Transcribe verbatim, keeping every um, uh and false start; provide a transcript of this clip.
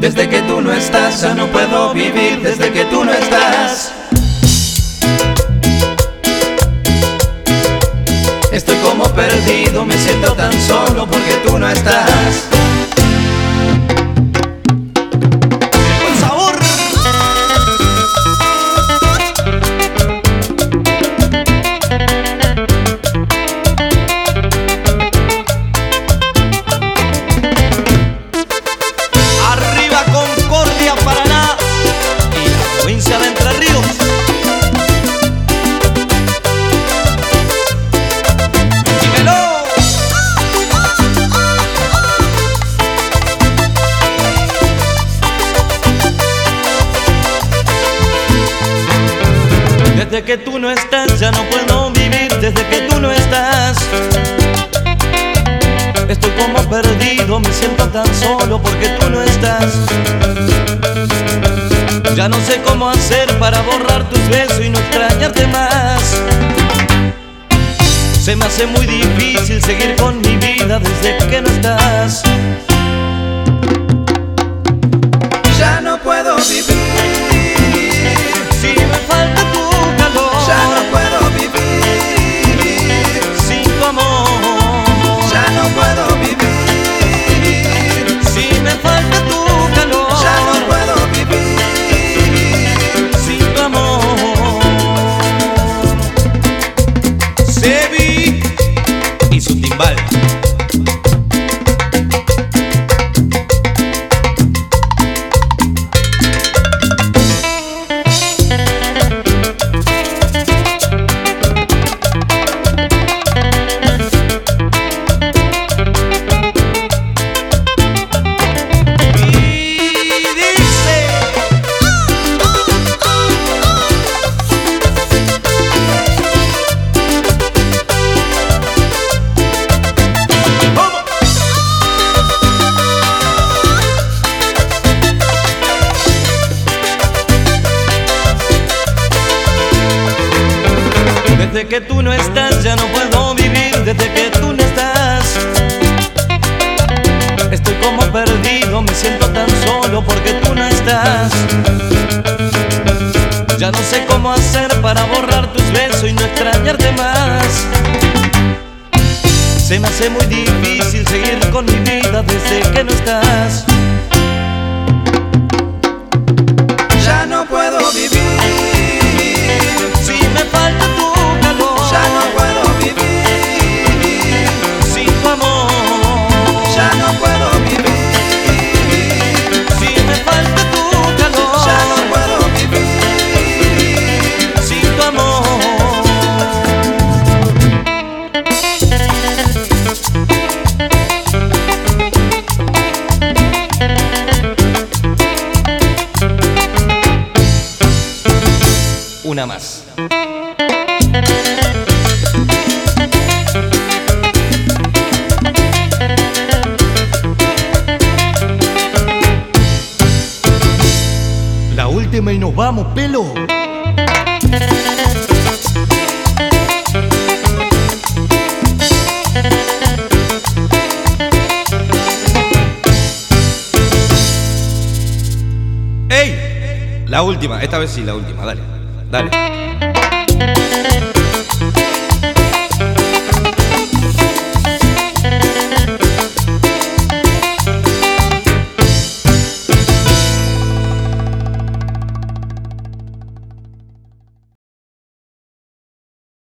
Desde que tú no estás, ya no puedo vivir. Desde que tú no estás, estoy como perdido, me siento tan solo porque tú no estás. ¡Con sabor! Arriba Concordia, Paraná y la provincia de Entre Ríos. Desde que tú no estás, ya no puedo vivir. Desde que tú no estás, estoy como perdido, me siento tan solo porque tú no estás. Ya no sé cómo hacer para borrar tus besos y no extrañarte más. Se me hace muy difícil seguir con mi vida desde que no estás. Ya no puedo vivir si me falta tu calor. Ya no puedo vivir sin tu amor. Ya no puedo vivir si me falta tu calor. Ya no puedo vivir sin tu amor. Sebi y su timbal. Desde que tú no estás, ya no puedo vivir. Desde que tú no estás, estoy como perdido, me siento tan solo porque tú no estás. Ya no sé cómo hacer para borrar tus besos y no extrañarte más. Se me hace muy difícil seguir con mi vida desde que no estás. Ya no puedo vivir si me falta tu calor. Ya no puedo vivir sin tu amor. Ya no puedo vivir si me falta tu calor. Ya no puedo vivir sin tu amor. Una más. La última y nos vamos, pelo. ¡Ey! La última, esta vez sí, la última, dale, dale.